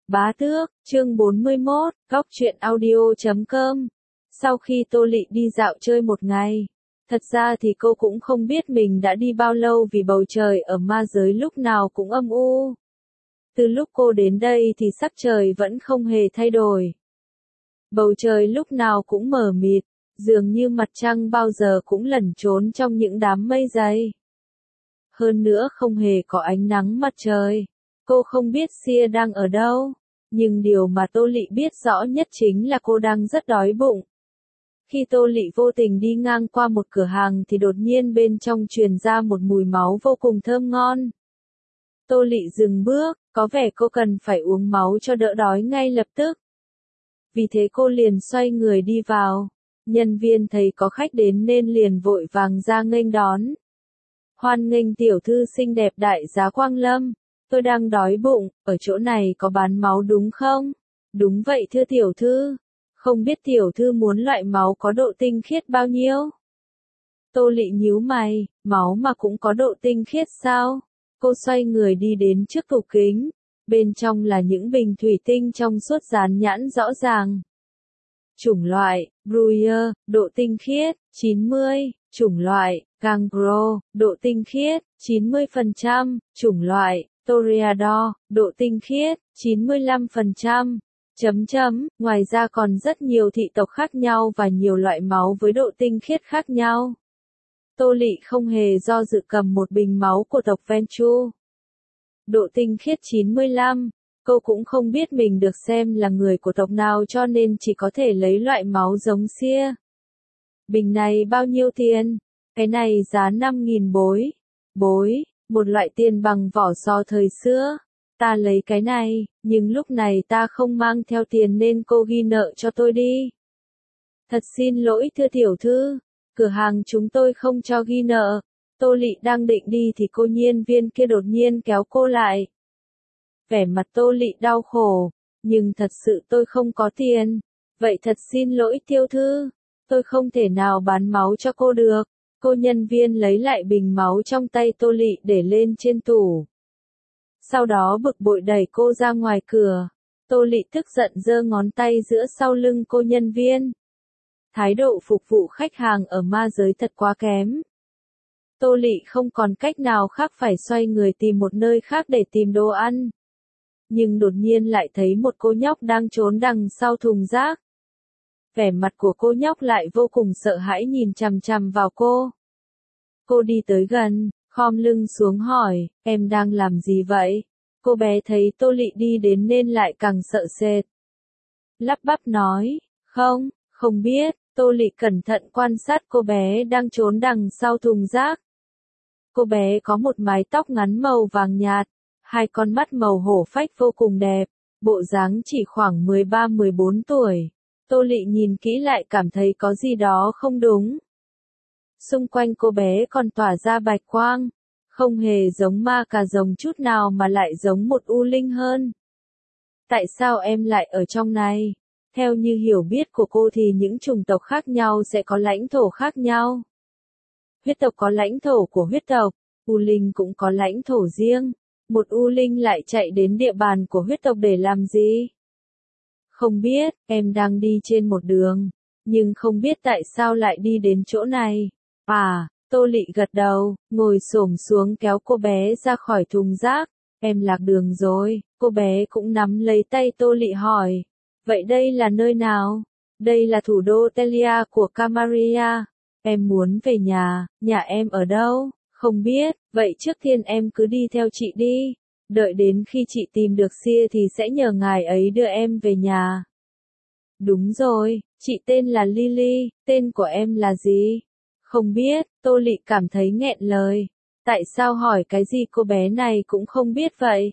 Bá tước, chương 41, góc truyện audio.com. Sau khi Tô Lị đi dạo chơi một ngày, thật ra thì cô cũng không biết mình đã đi bao lâu vì bầu trời ở ma giới lúc nào cũng âm u. Từ lúc cô đến đây thì sắc trời vẫn không hề thay đổi. Bầu trời lúc nào cũng mờ mịt, dường như mặt trăng bao giờ cũng lẩn trốn trong những đám mây dày. Hơn nữa không hề có ánh nắng mặt trời. Cô không biết Sia đang ở đâu, nhưng điều mà Tô Lị biết rõ nhất chính là cô đang rất đói bụng. Khi Tô Lị vô tình đi ngang qua một cửa hàng thì đột nhiên bên trong truyền ra một mùi máu vô cùng thơm ngon. Tô Lị dừng bước, có vẻ cô cần phải uống máu cho đỡ đói ngay lập tức. Vì thế cô liền xoay người đi vào. Nhân viên thấy có khách đến nên liền vội vàng ra nghênh đón. Hoan nghênh tiểu thư xinh đẹp đại giá Quang Lâm. Tôi đang đói bụng, ở chỗ này có bán máu đúng không? Đúng vậy thưa tiểu thư. Không biết tiểu thư muốn loại máu có độ tinh khiết bao nhiêu? Tô Lị nhíu mày, máu mà cũng có độ tinh khiết sao? Cô xoay người đi đến trước tủ kính. Bên trong là những bình thủy tinh trong suốt dán nhãn rõ ràng. Chủng loại, Bruyere, độ tinh khiết, 90, chủng loại, Gangro, độ tinh khiết, 90%, chủng loại, Toreador, độ tinh khiết, 95%. Ngoài ra còn rất nhiều thị tộc khác nhau và nhiều loại máu với độ tinh khiết khác nhau. Tô Lị không hề do dự cầm một bình máu của tộc Ventrue. Độ tinh khiết 95. Cô cũng không biết mình được xem là người của tộc nào cho nên chỉ có thể lấy loại máu giống Sia. Bình này bao nhiêu tiền? Cái này giá 5.000 bối. Bối, một loại tiền bằng vỏ sò thời xưa. Ta lấy cái này, nhưng lúc này ta không mang theo tiền nên cô ghi nợ cho tôi đi. Thật xin lỗi thưa tiểu thư, cửa hàng chúng tôi không cho ghi nợ. Tô Lị đang định đi thì cô nhân viên kia đột nhiên kéo cô lại. Vẻ mặt Tô Lị đau khổ, nhưng thật sự tôi không có tiền. Vậy thật xin lỗi tiểu thư, tôi không thể nào bán máu cho cô được. Cô nhân viên lấy lại bình máu trong tay Tô Lị để lên trên tủ. Sau đó bực bội đẩy cô ra ngoài cửa. Tô Lị tức giận giơ ngón tay giữa sau lưng cô nhân viên. Thái độ phục vụ khách hàng ở ma giới thật quá kém. Tô Lị không còn cách nào khác phải xoay người tìm một nơi khác để tìm đồ ăn. Nhưng đột nhiên lại thấy một cô nhóc đang trốn đằng sau thùng rác. Vẻ mặt của cô nhóc lại vô cùng sợ hãi nhìn chằm chằm vào cô. Cô đi tới gần, khom lưng xuống hỏi, em đang làm gì vậy? Cô bé thấy Tô Lị đi đến nên lại càng sợ sệt. Lắp bắp nói, không biết. Tô Lị cẩn thận quan sát cô bé đang trốn đằng sau thùng rác. Cô bé có một mái tóc ngắn màu vàng nhạt, hai con mắt màu hổ phách vô cùng đẹp, bộ dáng chỉ khoảng 13-14 tuổi. Tô Lị nhìn kỹ lại cảm thấy có gì đó không đúng. Xung quanh cô bé còn tỏa ra bạch quang, không hề giống ma cà rồng chút nào mà lại giống một u linh hơn. Tại sao em lại ở trong này? Theo như hiểu biết của cô thì những chủng tộc khác nhau sẽ có lãnh thổ khác nhau. Huyết tộc có lãnh thổ của huyết tộc, u linh cũng có lãnh thổ riêng. Một u linh lại chạy đến địa bàn của huyết tộc để làm gì? Không biết, em đang đi trên một đường, nhưng không biết tại sao lại đi đến chỗ này. Tô Lị gật đầu, ngồi xổm xuống kéo cô bé ra khỏi thùng rác. Em lạc đường rồi. Cô bé cũng nắm lấy tay Tô Lị hỏi. Vậy đây là nơi nào? Đây là thủ đô Telia của Camaria. Em muốn về nhà em ở đâu? Không biết, vậy trước tiên em cứ đi theo chị đi. Đợi đến khi chị tìm được Sia thì sẽ nhờ ngài ấy đưa em về nhà. Đúng rồi, chị tên là Lily, tên của em là gì? Không biết, Tô Lị cảm thấy nghẹn lời. Tại sao hỏi cái gì cô bé này cũng không biết vậy?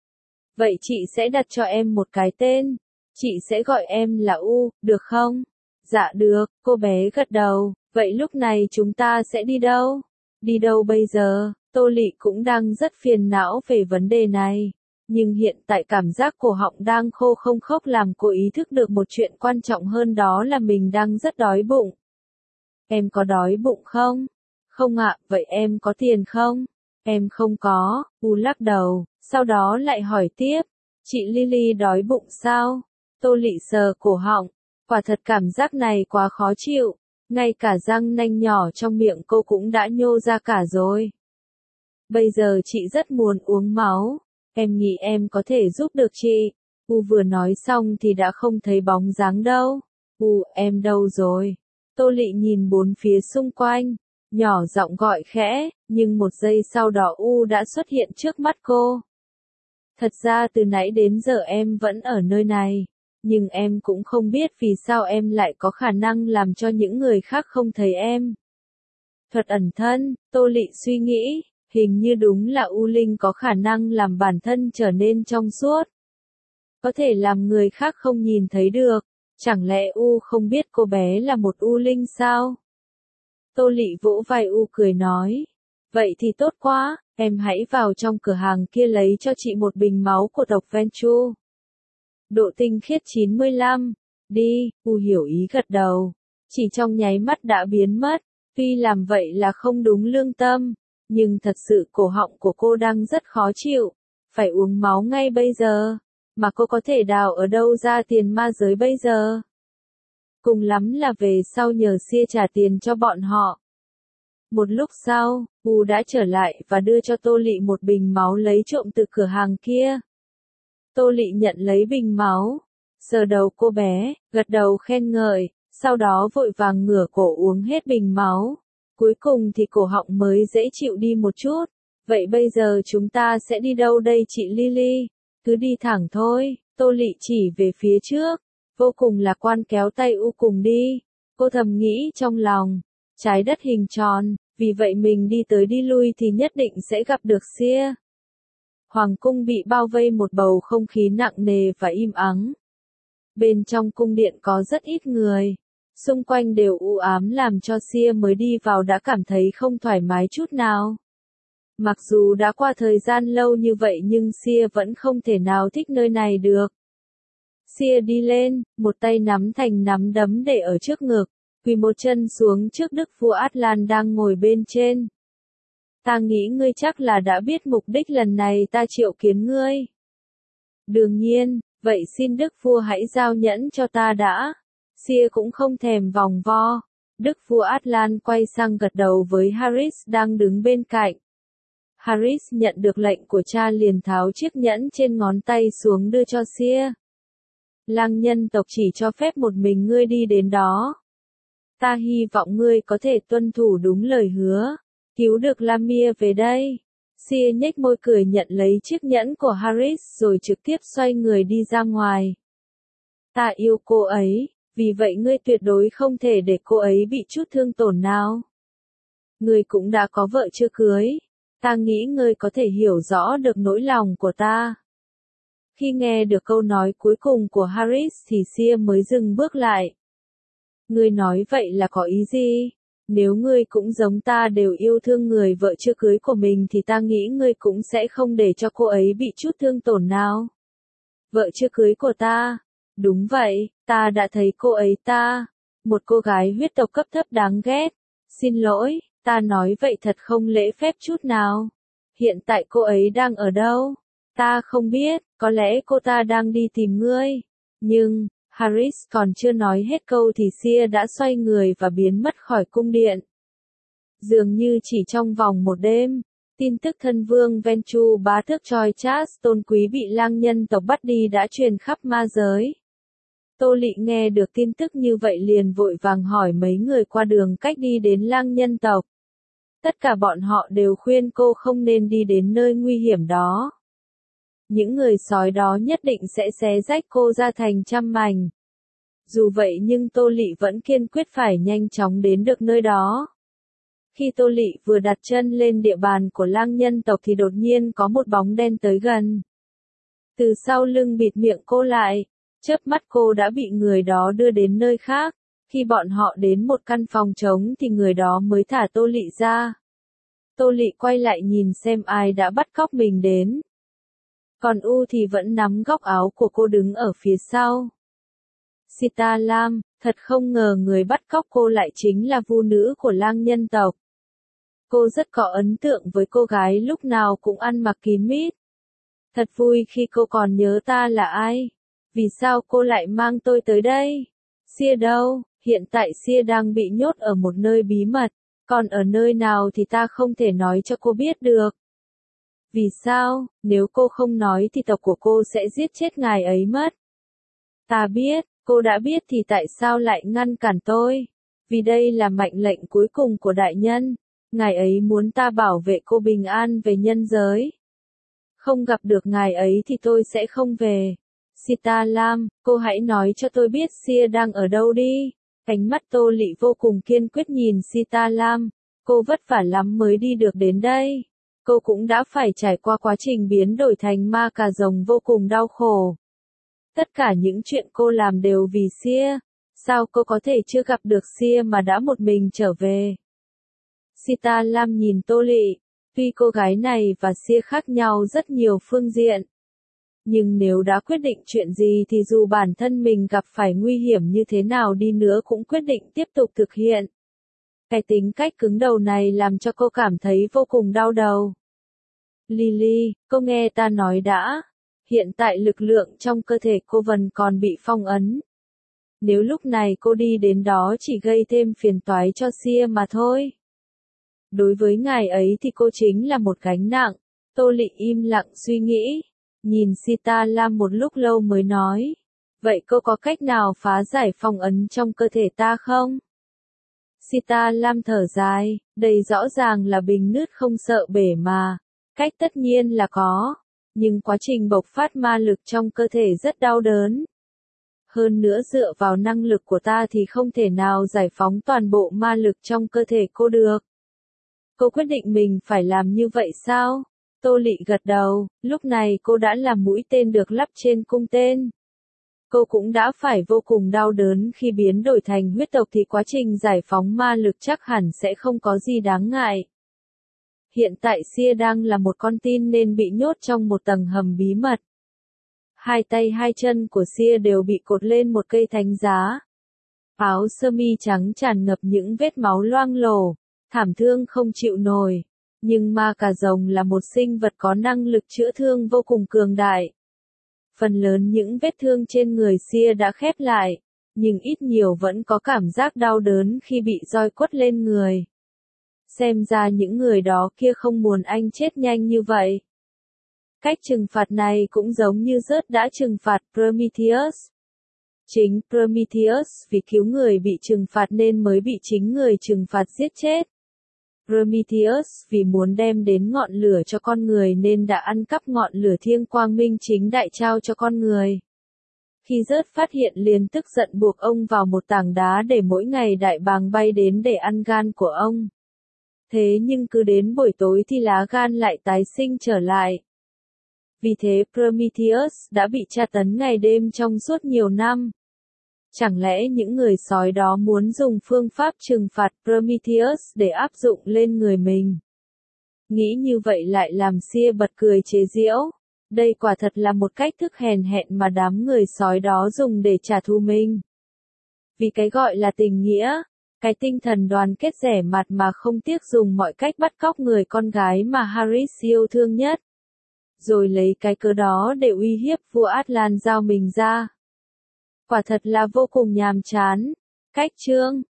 Vậy chị sẽ đặt cho em một cái tên. Chị sẽ gọi em là U, được không? Dạ được, cô bé gật đầu. Vậy lúc này chúng ta sẽ đi đâu? Đi đâu bây giờ? Tô Lị cũng đang rất phiền não về vấn đề này. Nhưng hiện tại cảm giác cổ họng đang khô không khốc làm cô ý thức được một chuyện quan trọng hơn đó là mình đang rất đói bụng. Em có đói bụng không? Không ạ, vậy em có tiền không? Em không có, U lắc đầu, sau đó lại hỏi tiếp. Chị Lily đói bụng sao? Tô Lị sờ cổ họng, quả thật cảm giác này quá khó chịu, ngay cả răng nanh nhỏ trong miệng cô cũng đã nhô ra cả rồi. Bây giờ chị rất muốn uống máu, em nghĩ em có thể giúp được chị. Vừa nói xong thì đã không thấy bóng dáng đâu. Em đâu rồi? Tô Lị nhìn bốn phía xung quanh, nhỏ giọng gọi khẽ, nhưng một giây sau đó đã xuất hiện trước mắt cô. Thật ra từ nãy đến giờ em vẫn ở nơi này, nhưng em cũng không biết vì sao em lại có khả năng làm cho những người khác không thấy em. Thuật ẩn thân, Tô Lị suy nghĩ, hình như đúng là U Linh có khả năng làm bản thân trở nên trong suốt. Có thể làm người khác không nhìn thấy được, chẳng lẽ không biết cô bé là một U Linh sao? Tô Lị vỗ vai cười nói, vậy thì tốt quá, em hãy vào trong cửa hàng kia lấy cho chị một bình máu của tộc Venchu. Độ tinh khiết 95, đi, hiểu ý gật đầu, chỉ trong nháy mắt đã biến mất, tuy làm vậy là không đúng lương tâm, nhưng thật sự cổ họng của cô đang rất khó chịu, phải uống máu ngay bây giờ, mà cô có thể đào ở đâu ra tiền ma giới bây giờ? Cùng lắm là về sau nhờ Xia trả tiền cho bọn họ. Một lúc sau, đã trở lại và đưa cho Tô Lị một bình máu lấy trộm từ cửa hàng kia. Tô Lị nhận lấy bình máu, sờ đầu cô bé, gật đầu khen ngợi, sau đó vội vàng ngửa cổ uống hết bình máu. Cuối cùng thì cổ họng mới dễ chịu đi một chút. Vậy bây giờ chúng ta sẽ đi đâu đây chị Lily? Cứ đi thẳng thôi, Tô Lị chỉ về phía trước, vô cùng lạc quan kéo tay cùng đi. Cô thầm nghĩ trong lòng, trái đất hình tròn, vì vậy mình đi tới đi lui thì nhất định sẽ gặp được Xia. Hoàng cung bị bao vây một bầu không khí nặng nề và im ắng. Bên trong cung điện có rất ít người, xung quanh đều u ám làm cho Xia mới đi vào đã cảm thấy không thoải mái chút nào. Mặc dù đã qua thời gian lâu như vậy nhưng Xia vẫn không thể nào thích nơi này được. Xia đi lên, một tay nắm thành nắm đấm để ở trước ngực, quỳ một chân xuống trước đức vua Atlan đang ngồi bên trên. Ta nghĩ ngươi chắc là đã biết mục đích lần này ta triệu kiến ngươi. Đương nhiên, vậy xin đức vua hãy giao nhẫn cho ta đã. Xia cũng không thèm vòng vo. Đức vua Atlan quay sang gật đầu với Harris đang đứng bên cạnh. Harris nhận được lệnh của cha liền tháo chiếc nhẫn trên ngón tay xuống đưa cho Xia. Lang nhân tộc chỉ cho phép một mình ngươi đi đến đó. Ta hy vọng ngươi có thể tuân thủ đúng lời hứa, cứu được Lamia về đây. Xia nhếch môi cười nhận lấy chiếc nhẫn của Harris rồi trực tiếp xoay người đi ra ngoài. Ta yêu cô ấy, vì vậy ngươi tuyệt đối không thể để cô ấy bị chút thương tổn nào. Ngươi cũng đã có vợ chưa cưới, ta nghĩ ngươi có thể hiểu rõ được nỗi lòng của ta. Khi nghe được câu nói cuối cùng của Harris thì Xia mới dừng bước lại. Ngươi nói vậy là có ý gì? Nếu ngươi cũng giống ta đều yêu thương người vợ chưa cưới của mình thì ta nghĩ ngươi cũng sẽ không để cho cô ấy bị chút thương tổn nào. Vợ chưa cưới của ta? Đúng vậy, ta đã thấy cô ấy một cô gái huyết tộc cấp thấp đáng ghét. Xin lỗi, ta nói vậy thật không lễ phép chút nào. Hiện tại cô ấy đang ở đâu? Ta không biết, có lẽ cô ta đang đi tìm ngươi. Nhưng, Harris còn chưa nói hết câu thì Xia đã xoay người và biến mất khỏi cung điện. Dường như chỉ trong vòng một đêm, tin tức thân vương Venchu bá tước Choi Chas tôn quý bị lang nhân tộc bắt đi đã truyền khắp ma giới. Tô Lị nghe được tin tức như vậy liền vội vàng hỏi mấy người qua đường cách đi đến lang nhân tộc. Tất cả bọn họ đều khuyên cô không nên đi đến nơi nguy hiểm đó. Những người sói đó nhất định sẽ xé rách cô ra thành trăm mảnh. Dù vậy nhưng Tô Lị vẫn kiên quyết phải nhanh chóng đến được nơi đó. Khi Tô Lị vừa đặt chân lên địa bàn của lang nhân tộc thì đột nhiên có một bóng đen tới gần. Từ sau lưng bịt miệng cô lại, chớp mắt cô đã bị người đó đưa đến nơi khác. Khi bọn họ đến một căn phòng trống thì người đó mới thả Tô Lị ra. Tô Lị quay lại nhìn xem ai đã bắt cóc mình đến. Còn thì vẫn nắm góc áo của cô đứng ở phía sau. Sita Lam, thật không ngờ người bắt cóc cô lại chính là vu nữ của lang nhân tộc. Cô rất có ấn tượng với cô gái lúc nào cũng ăn mặc kín mít. Thật vui khi cô còn nhớ ta là ai. Vì sao cô lại mang tôi tới đây? Sia đâu? Hiện tại Sia đang bị nhốt ở một nơi bí mật. Còn ở nơi nào thì ta không thể nói cho cô biết được. Vì sao? Nếu cô không nói thì tộc của cô sẽ giết chết ngài ấy mất. Ta biết, cô đã biết thì tại sao lại ngăn cản tôi? Vì đây là mệnh lệnh cuối cùng của đại nhân. Ngài ấy muốn ta bảo vệ cô bình an về nhân giới. Không gặp được ngài ấy thì tôi sẽ không về. Sita Lam, cô hãy nói cho tôi biết Sia đang ở đâu đi. Ánh mắt Tô Lị vô cùng kiên quyết nhìn Sita Lam. Cô vất vả lắm mới đi được đến đây. Cô cũng đã phải trải qua quá trình biến đổi thành ma cà rồng vô cùng đau khổ. Tất cả những chuyện cô làm đều vì Sia. Sao cô có thể chưa gặp được Sia mà đã một mình trở về? Sita Lam nhìn Tô Lị. Tuy cô gái này và Sia khác nhau rất nhiều phương diện. Nhưng nếu đã quyết định chuyện gì thì dù bản thân mình gặp phải nguy hiểm như thế nào đi nữa cũng quyết định tiếp tục thực hiện. Cái tính cách cứng đầu này làm cho cô cảm thấy vô cùng đau đầu. Lily, cô nghe ta nói đã. Hiện tại lực lượng trong cơ thể cô vẫn còn bị phong ấn. Nếu lúc này cô đi đến đó chỉ gây thêm phiền toái cho Sia mà thôi. Đối với ngài ấy thì cô chính là một gánh nặng. Tô Lị im lặng suy nghĩ. Nhìn Sita Lam một lúc lâu mới nói. Vậy cô có cách nào phá giải phong ấn trong cơ thể ta không? Sita Lam thở dài. Đây rõ ràng là bình nứt không sợ bể mà. Cách tất nhiên là có. Nhưng quá trình bộc phát ma lực trong cơ thể rất đau đớn. Hơn nữa dựa vào năng lực của ta thì không thể nào giải phóng toàn bộ ma lực trong cơ thể cô được. Cô quyết định mình phải làm như vậy sao? Tô Lị gật đầu, lúc này cô đã là mũi tên được lắp trên cung tên. Cô cũng đã phải vô cùng đau đớn khi biến đổi thành huyết tộc thì quá trình giải phóng ma lực chắc hẳn sẽ không có gì đáng ngại. Hiện tại Sia đang là một con tin nên bị nhốt trong một tầng hầm bí mật. Hai tay hai chân của Sia đều bị cột lên một cây thánh giá. Áo sơ mi trắng tràn ngập những vết máu loang lổ, thảm thương không chịu nổi. Nhưng ma cà rồng là một sinh vật có năng lực chữa thương vô cùng cường đại. Phần lớn những vết thương trên người Sia đã khép lại, nhưng ít nhiều vẫn có cảm giác đau đớn khi bị roi quất lên người. Xem ra những người đó kia không muốn anh chết nhanh như vậy. Cách trừng phạt này cũng giống như Zeus đã trừng phạt Prometheus. Chính Prometheus vì cứu người bị trừng phạt nên mới bị chính người trừng phạt giết chết. Prometheus vì muốn đem đến ngọn lửa cho con người nên đã ăn cắp ngọn lửa thiêng quang minh chính đại trao cho con người. Khi Zeus phát hiện liền tức giận buộc ông vào một tảng đá để mỗi ngày đại bàng bay đến để ăn gan của ông. Thế nhưng cứ đến buổi tối thì lá gan lại tái sinh trở lại. Vì thế Prometheus đã bị tra tấn ngày đêm trong suốt nhiều năm. Chẳng lẽ những người sói đó muốn dùng phương pháp trừng phạt Prometheus để áp dụng lên người mình? Nghĩ như vậy lại làm Sia bật cười chế giễu. Đây quả thật là một cách thức hèn hẹn mà đám người sói đó dùng để trả thù mình. Vì cái gọi là tình nghĩa, cái tinh thần đoàn kết rẻ mạt mà không tiếc dùng mọi cách bắt cóc người con gái mà Harris yêu thương nhất. Rồi lấy cái cớ đó để uy hiếp vua Atlan giao mình ra. Quả thật là vô cùng nhàm chán. Cách chương